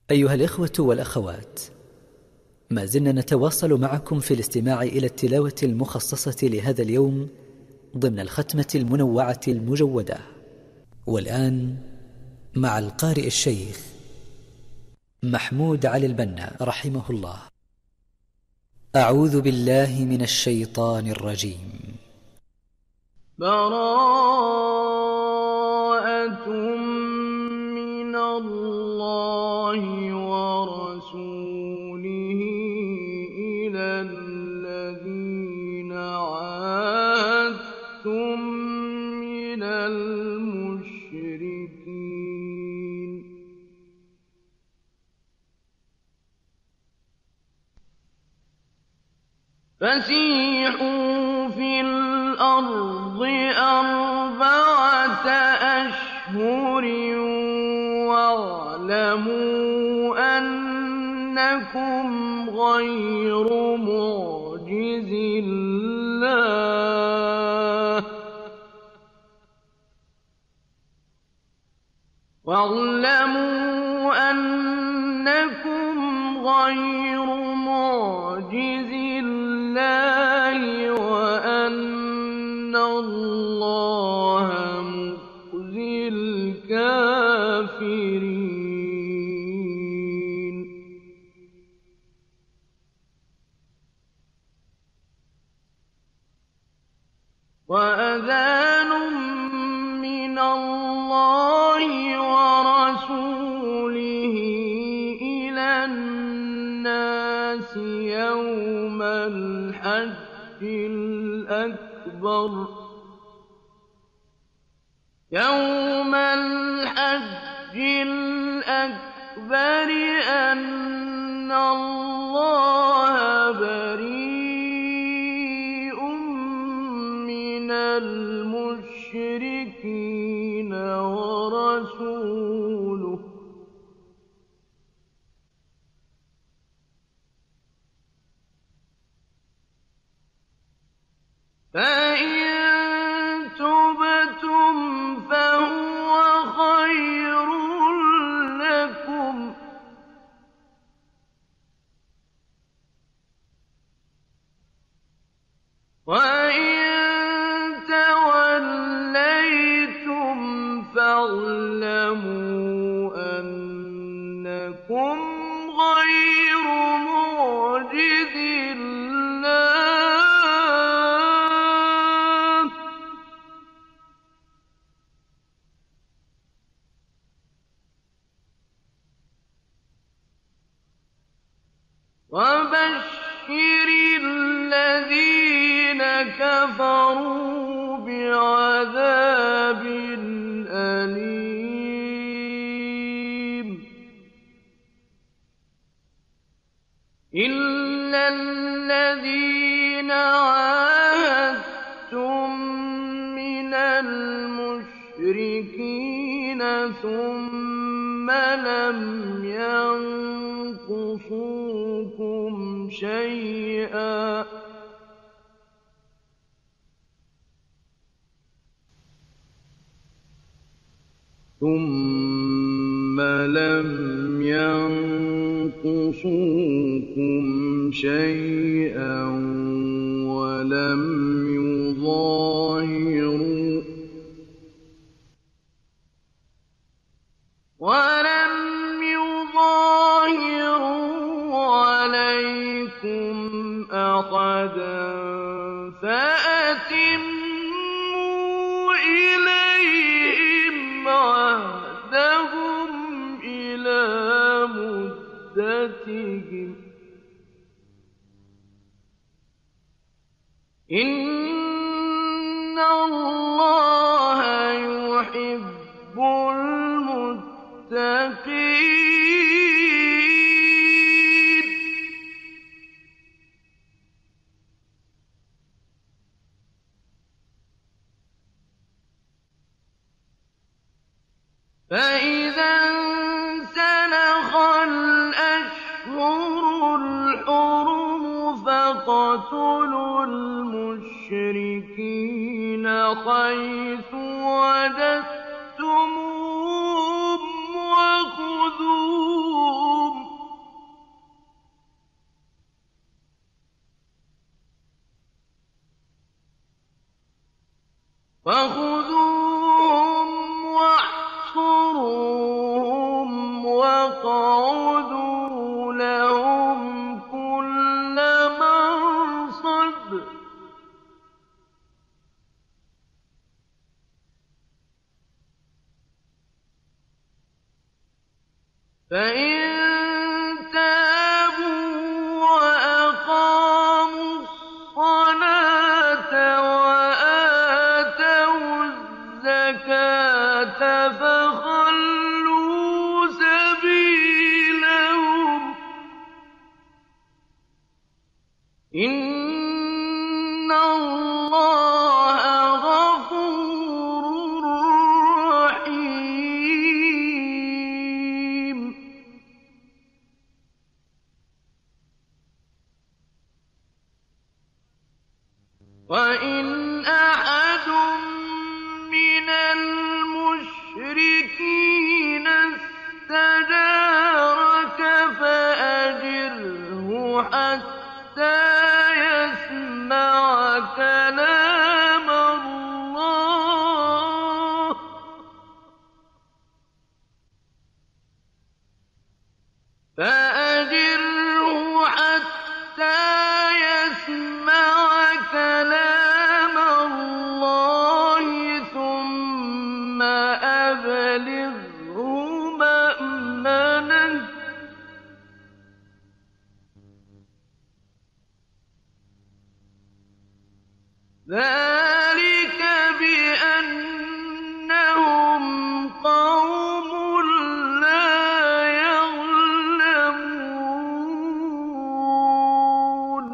أيها الإخوة والأخوات، ما زلنا نتواصل معكم في الاستماع إلى التلاوة المخصصة لهذا اليوم ضمن الختمة المنوعة المجودة. والآن مع القارئ الشيخ محمود علي البنا رحمه الله. أعوذ بالله من الشيطان الرجيم. براءة من الله ورسوله إلى الذين عاهدتم من المشركين. فسيحوا في الأرض 4 أشهر واعلموا أنكم غير معجز الله وأن الله مخزي الكافرين. وأذان من الله ورسوله إلى الناس يوم الحج الأكبر أن الله بريء من المشركين ورسوله فإن تبتم فهو خير لكم وإن توليتم فاعلموا أنكم غير معجز الله وبشر الذين كفروا بعذاب أليم. إلا الذين عاهدتم من المشركين ثم لم ينقصوكم شيئا ولم يظاهروا عليكم أحدا فأتموا إليهم عهدهم إلى مدتهم إن الله يحب المتقين. فإذا انسلخ الأشهر الحرم فاقتلوا المشركين حيث وجدتموهم وخذوهم فإن تابوا وأقاموا الصلاة وآتوا الزكاة فخلوا سبيلهم إن الله غفور رحيم. وإن أحد من المشركين استجارك فأجره حتى يسمع كلام الله ثم أبلغه مأمنه ذلك بأنهم قوم لا يعلمون.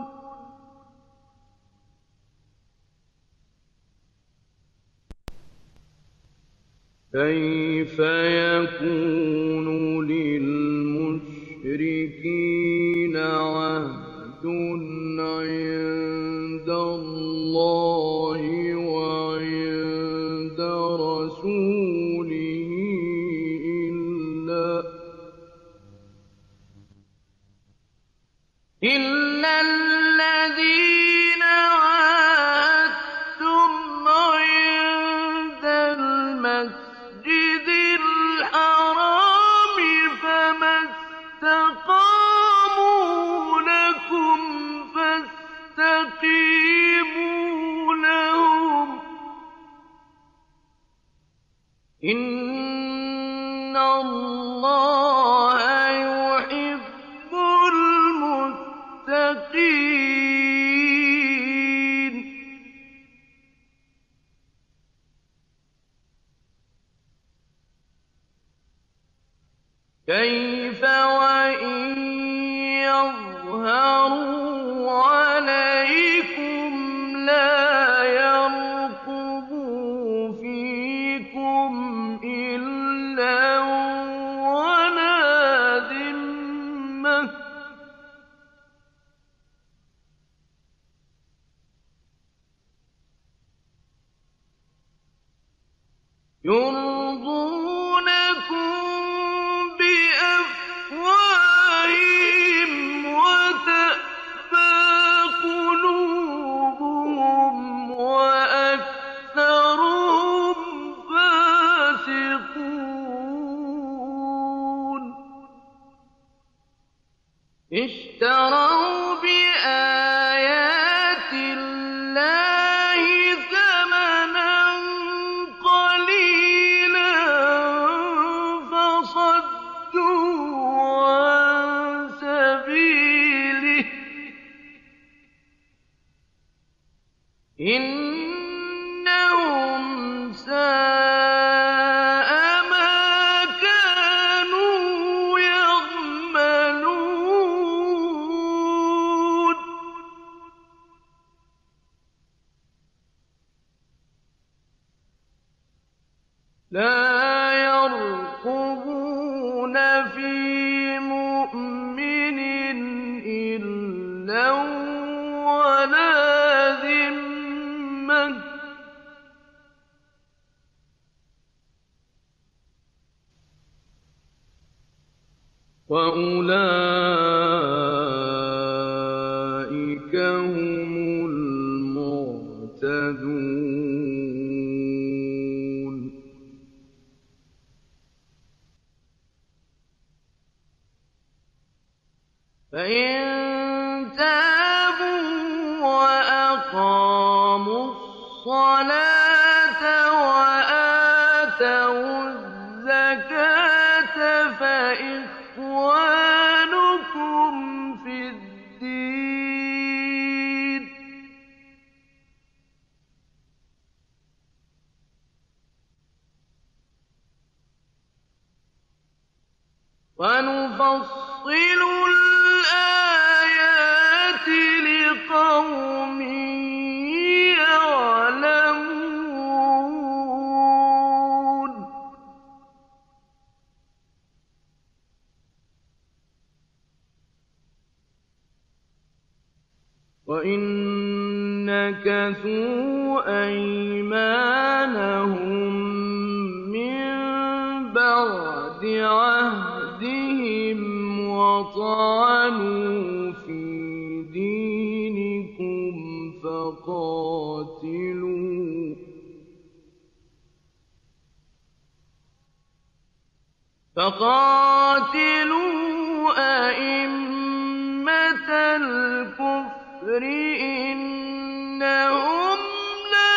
كيف يكون للمشركين عهد عند الله وعند رسوله إلا الذين عاهدتم عند المسجد الحرام فما استقاموا لكم فاستقيموا لهم إن الله يحب المتقين. كيف وإن يظهروا عليكم لا يرقبوا فيكم إلا ولا ذمة يرضونكم بأفواههم وتأبى قلوبهم وأكثرهم فاسقون. اشتروا بآيات الله ثمنا قليلا فصدوا عن سبيله إنهم ساء ما كانوا يعملون. لا يرقبون في مؤمن إلا ولا ذمة وأولئك هم المعتدون. فإن تابوا وأقاموا الصلاة وآتوا الزكاة فإخوانكم إخوانكم في الدين ونفصل الآيات لقوم يعلمون وإن نكثوا أيمانهم من بعد عهدهم وطعنوا في دينكم فقاتلوا أئمة الكفر إنهم لا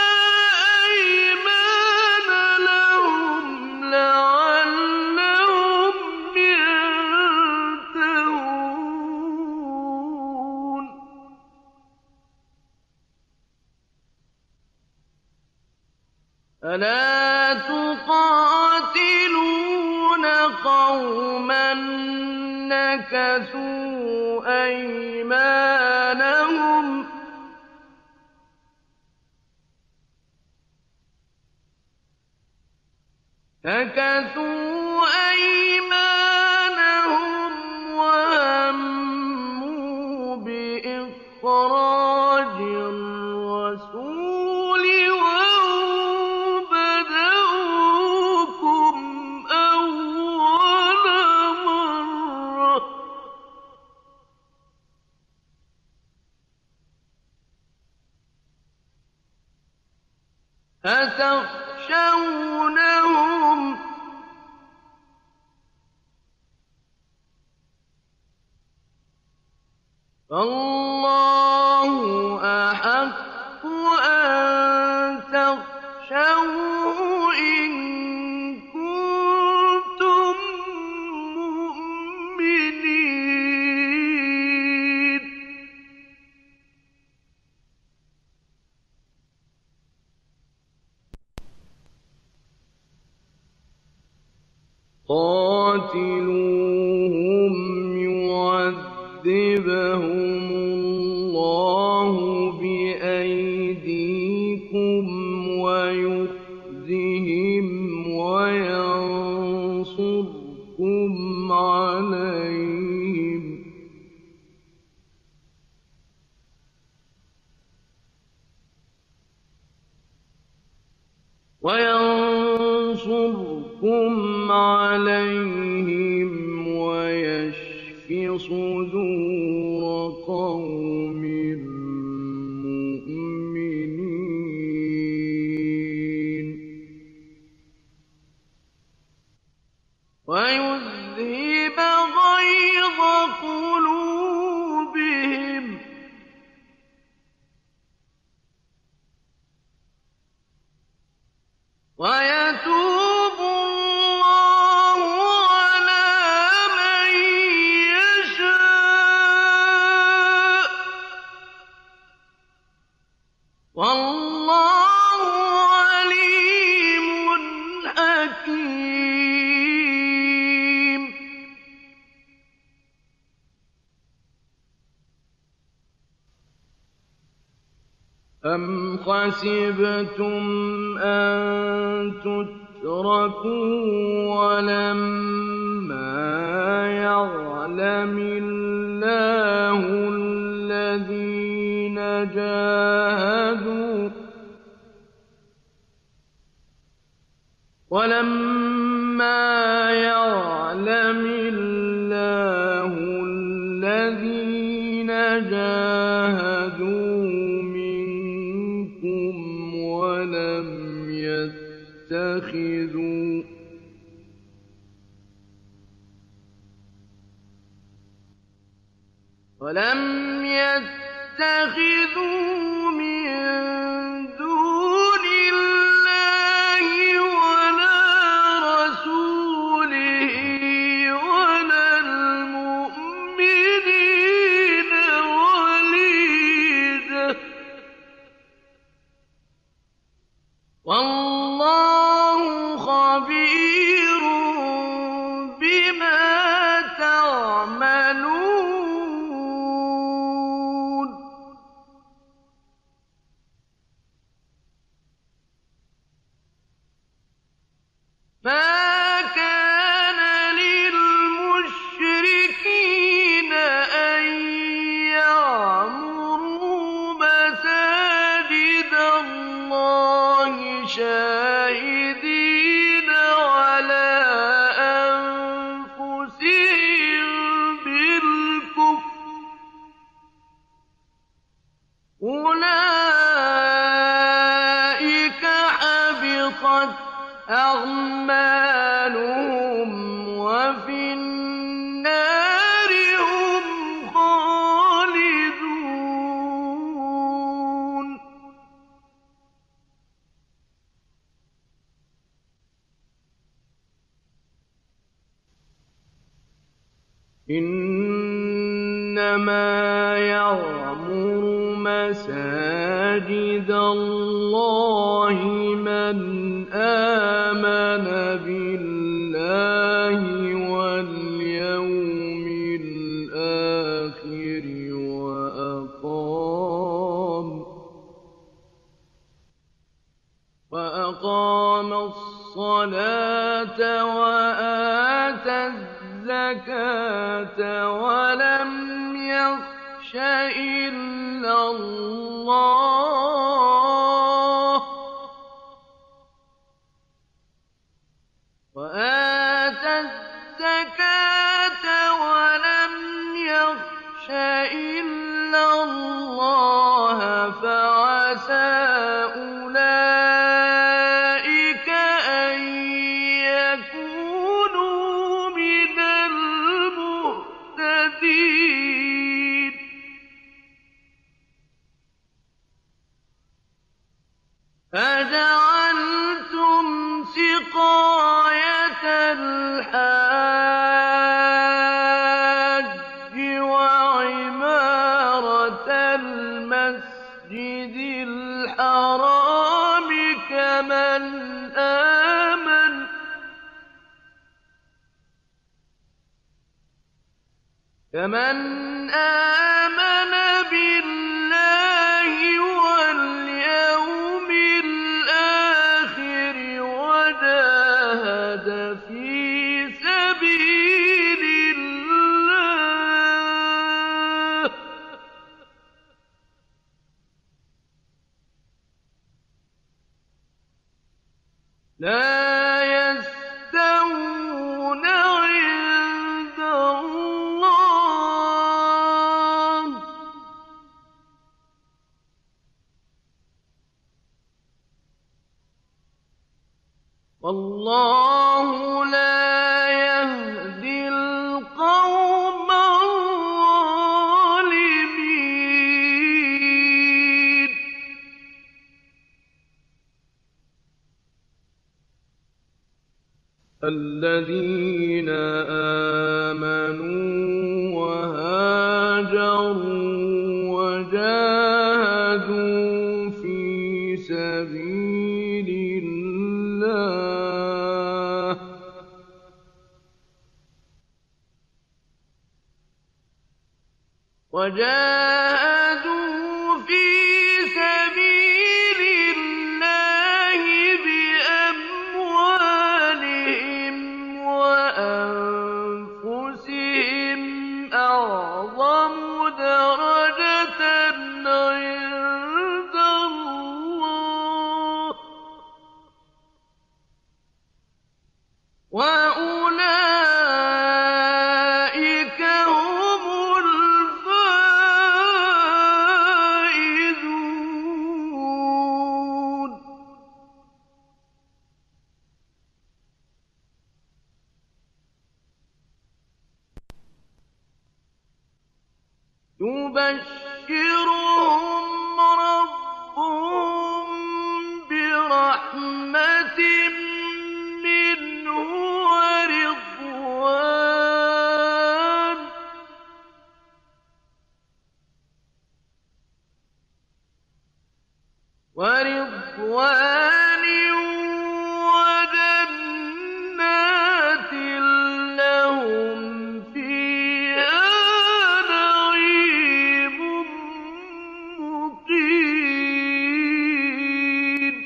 أيمان لهم لعلهم ينتهون ألا تقاتلون قوما نكثوا أيمانهم وهموا بإخراج الرسول وهم بدؤوكم أول مرة أتخشونهم فالله أحق أن تخشوه إن كنتم مؤمنين قاتلوهم يعذبهم الله بأيديكم ويخزهم وينصركم عليهم ويشف صدور قوم مؤمنين ويذهب غيظ قلوبهم ويتوب الله على من يشاء والله عليم حكيم أم حسبتم أن تتركوا ولما يعلم الله الذين جاهدوا منكم ولم يتخذوا من دون الله ولا رسوله ولا إنما يعمر مساجد الله من آمن بالله واليوم الآخر وأقام الصلاة وآتى الزكاة ولم يخش إلا الله فعسى أولئك أن يكونوا من المهتدين أجعلتم سقاية الحاج وعمارة المسجد الحرام كمن آمن بالله واليوم الآخر وجاهد في سبيل الله لا يستوون عند الله والله لا يهدي القوم الظالمين الذين آمنوا وهاجروا وجاهدوا في سبيل الله بأموالهم وأنفسهم أعظم درجة عند الله وأولئك هم الفائزون يبشرهم ربهم برحمة منه ورضوان وجنات لهم فيها نعيم مقيم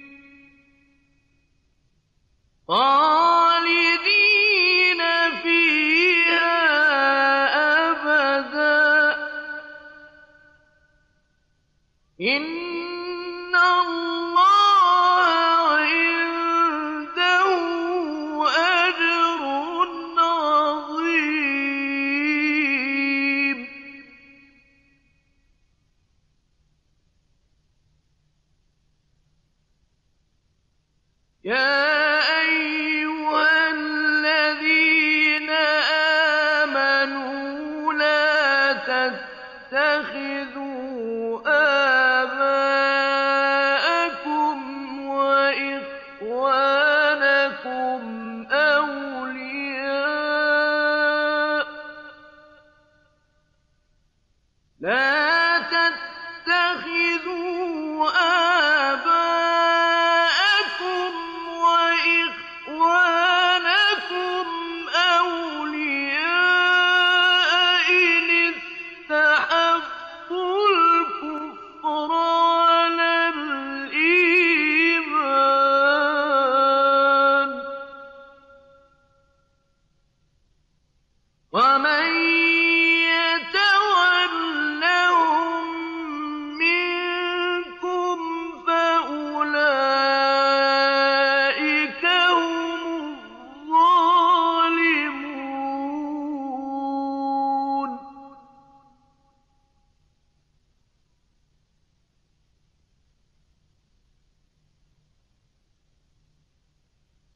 خالدين فيها أبدا إن الله عنده أجر عظيم يا أيها الذين آمنوا لا تتخذوا آباءكم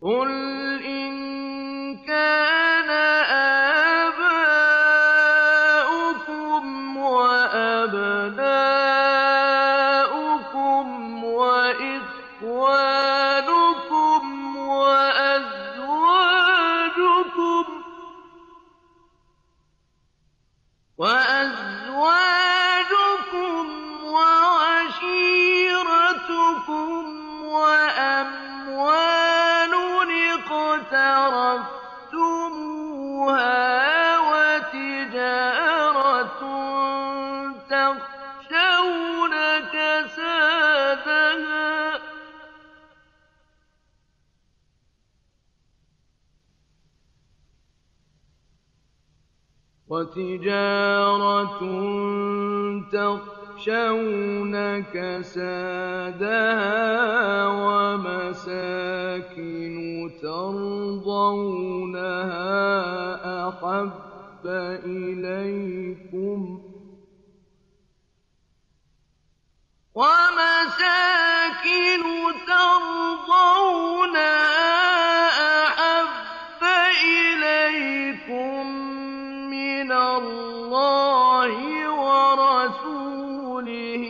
قُلْ إِن كَانَ آبَاؤُكُمْ وَأَبْنَاؤُكُمْ وَإِخْوَانُكُمْ وَأَزْوَاجُكُمْ وَعَشِيرَتُكُمْ وَأَمْوَالٌ اقْتَرَفْتُمُوهَا وَتِجَارَةٌ تَخْشَوْنَ كَسَادَهَا وَمَسَاكِنُ تَرْضَوْنَهَا أَحَبَّ إِلَيْكُم مِّنَ اللَّهِ وَرَسُولِهِ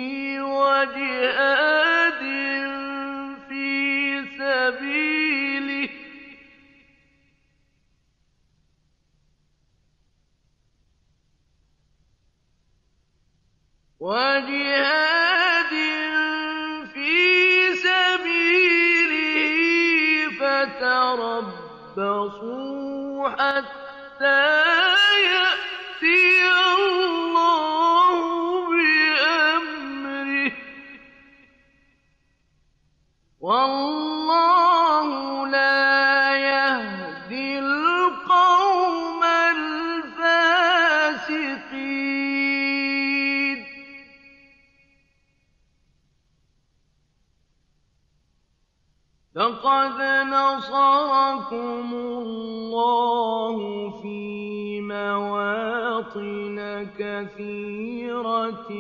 وَجِهَادٍ فِي سَبِيلِهِ فَتَرَبَّصُوا حَتَّىٰ يَأْتِيَ اللَّهُ بِأَمْرِهِ ۗ وَاللَّهُ لَا يَهْدِي الْقَوْمَ الْفَاسِقِينَ. لَقَدْ نَصَرَكُمُ اللَّهُ فِي مَوَاطِنَ كَثِيرَةٍ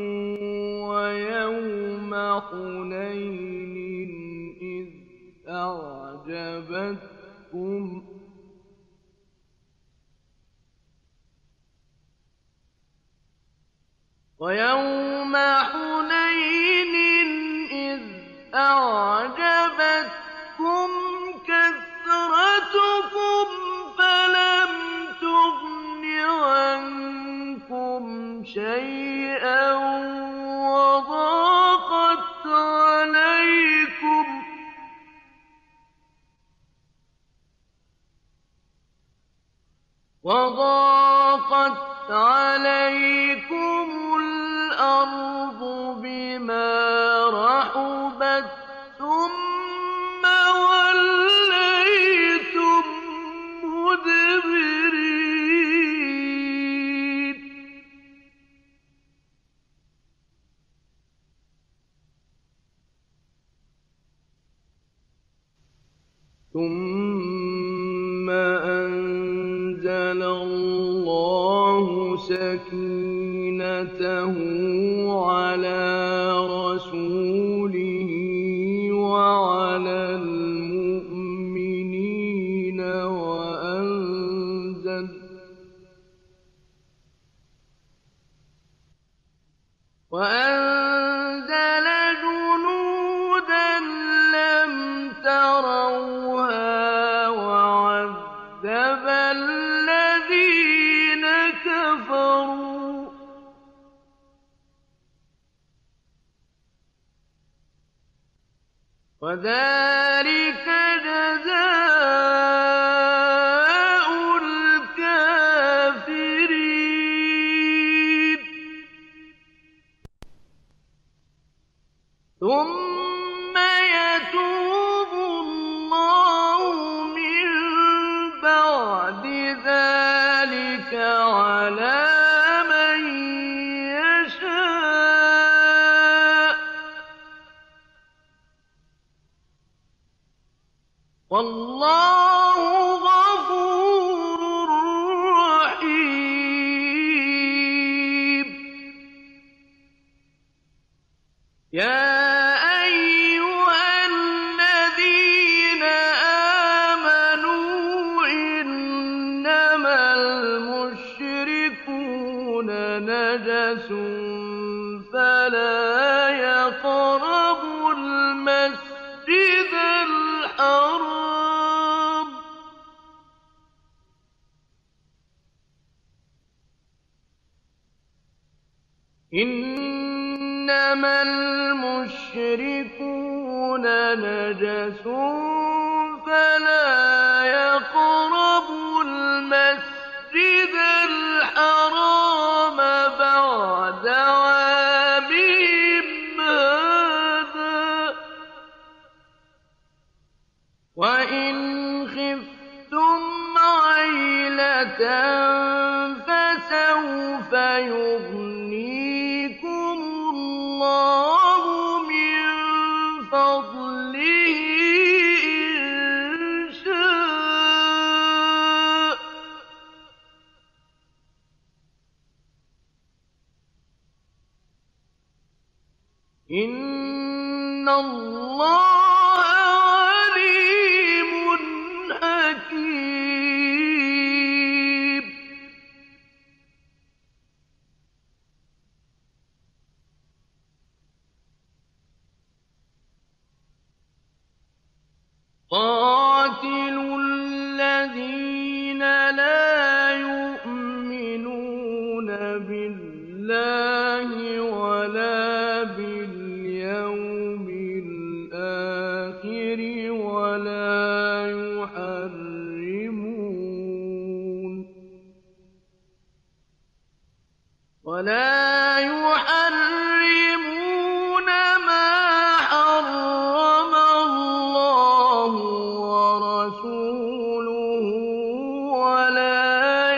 وَيَوْمَ حُنَيْنٍ إِذْ أَعْجَبَتْكُمْ كَثْرَتُكُمْ فَلَمْ تُغْنِ عَنكُمْ شَيْئًا وَضَاقَتْ عَلَيْكُمُ الْأَرْضُ بِمَا رَحُبَتْ ثُمَّ وَلَّيْتُم مُّدْبِرِينَ. ثُمَّ أَنزَلَ اللَّهُ سَكِينَتَهُ عَلَىٰ رَسُولِهِ وَعَلَى الْمُؤْمِنِينَ وَأَنزَلَ جُنُودًا لَّمْ تَرَوْهَا وَعَذَّبَ الَّذِينَ كَفَرُوا ۚ وَذَٰلِكَ جَزَاءُ الْكَافِرِينَ. ثُمَّ يَتُوبُ اللَّهُ مِن بَعْدِ ذَٰلِكَ عَلَىٰ مَن يَشَاءُ ۗ وَاللَّهُ غَفُورٌ رَّحِيمٌ. يَا أَيُّهَا الَّذِينَ المشركون نجس فلا يقربوا المسجد الحرام إنما المشركون نجس فلا يقربوا المسجد الحرام بعد عامهم هذا وإن خفتم عيلة فسوف يغنيكم الله من فضله إن شاء إن الله عليم حكيم قاتلوا الذين لا يؤمنون بالله ولا باليوم الآخر ولا يحرمون ما حرم الله ورسوله ولا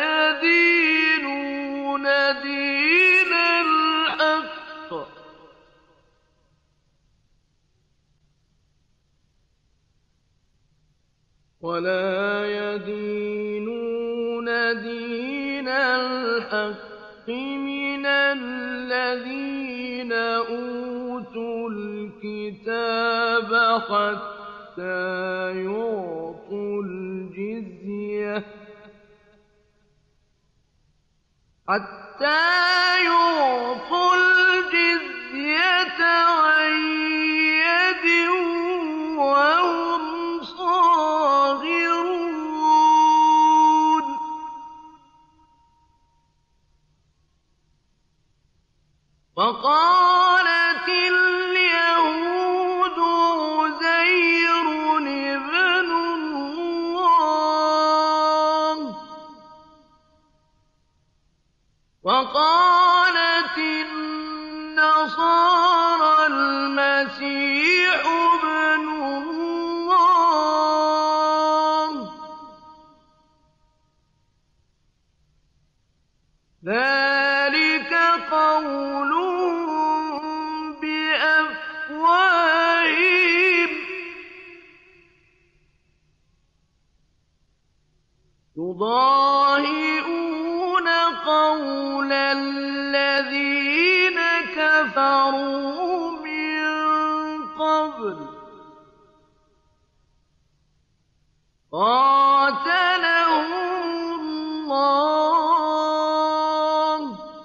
يدينون دين الحق من الذين أوتوا الكتاب حتى يعطوا الجزية عن يد وهم صاغرون وقالت اليهود عزير ابن الله وقالت النصارى المسيح ابن الله ذلك قولهم بأفواههم يضاهئون قول الذين كفروا من قبل قاتلهم الله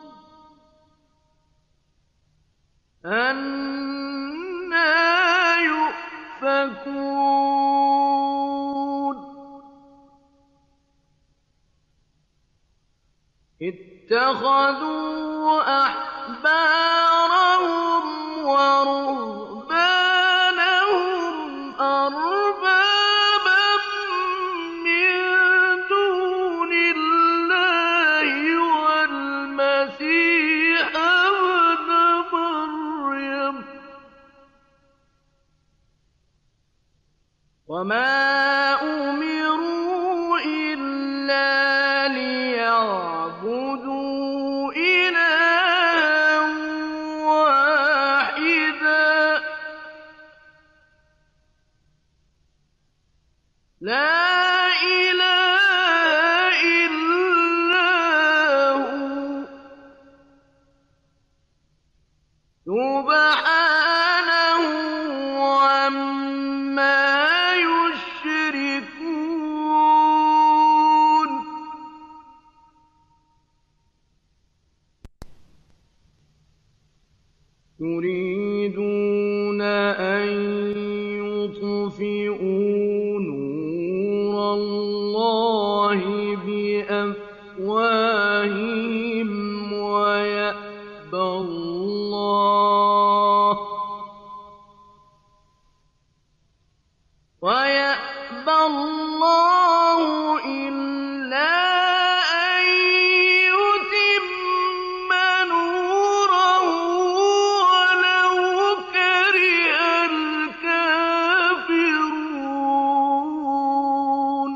أنى يؤفكون اتخذوا أحبارهم ورهبانهم أربابا من دون الله والمسيح ابن مريم وما أمروا إلا ليعبدوا إلها واحدا لا إله إلا هو سبحانه عما يشركون يريدون أن يطفئوا نور الله بأفواههم ويأبى الله إلا أن يتم نوره ولو كره الكافرون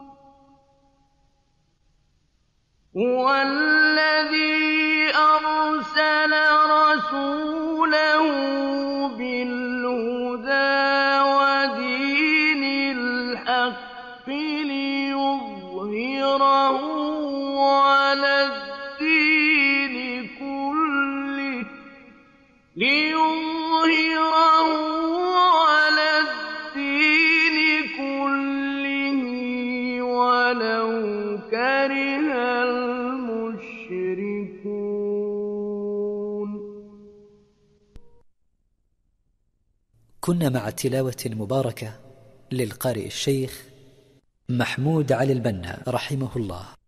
هو الذي أرسل رسوله بالهدى ودين الحق ليظهره على الدين كله ولو كره المشركون. كنا مع تلاوة مباركة للقارئ الشيخ محمود علي البنا رحمه الله.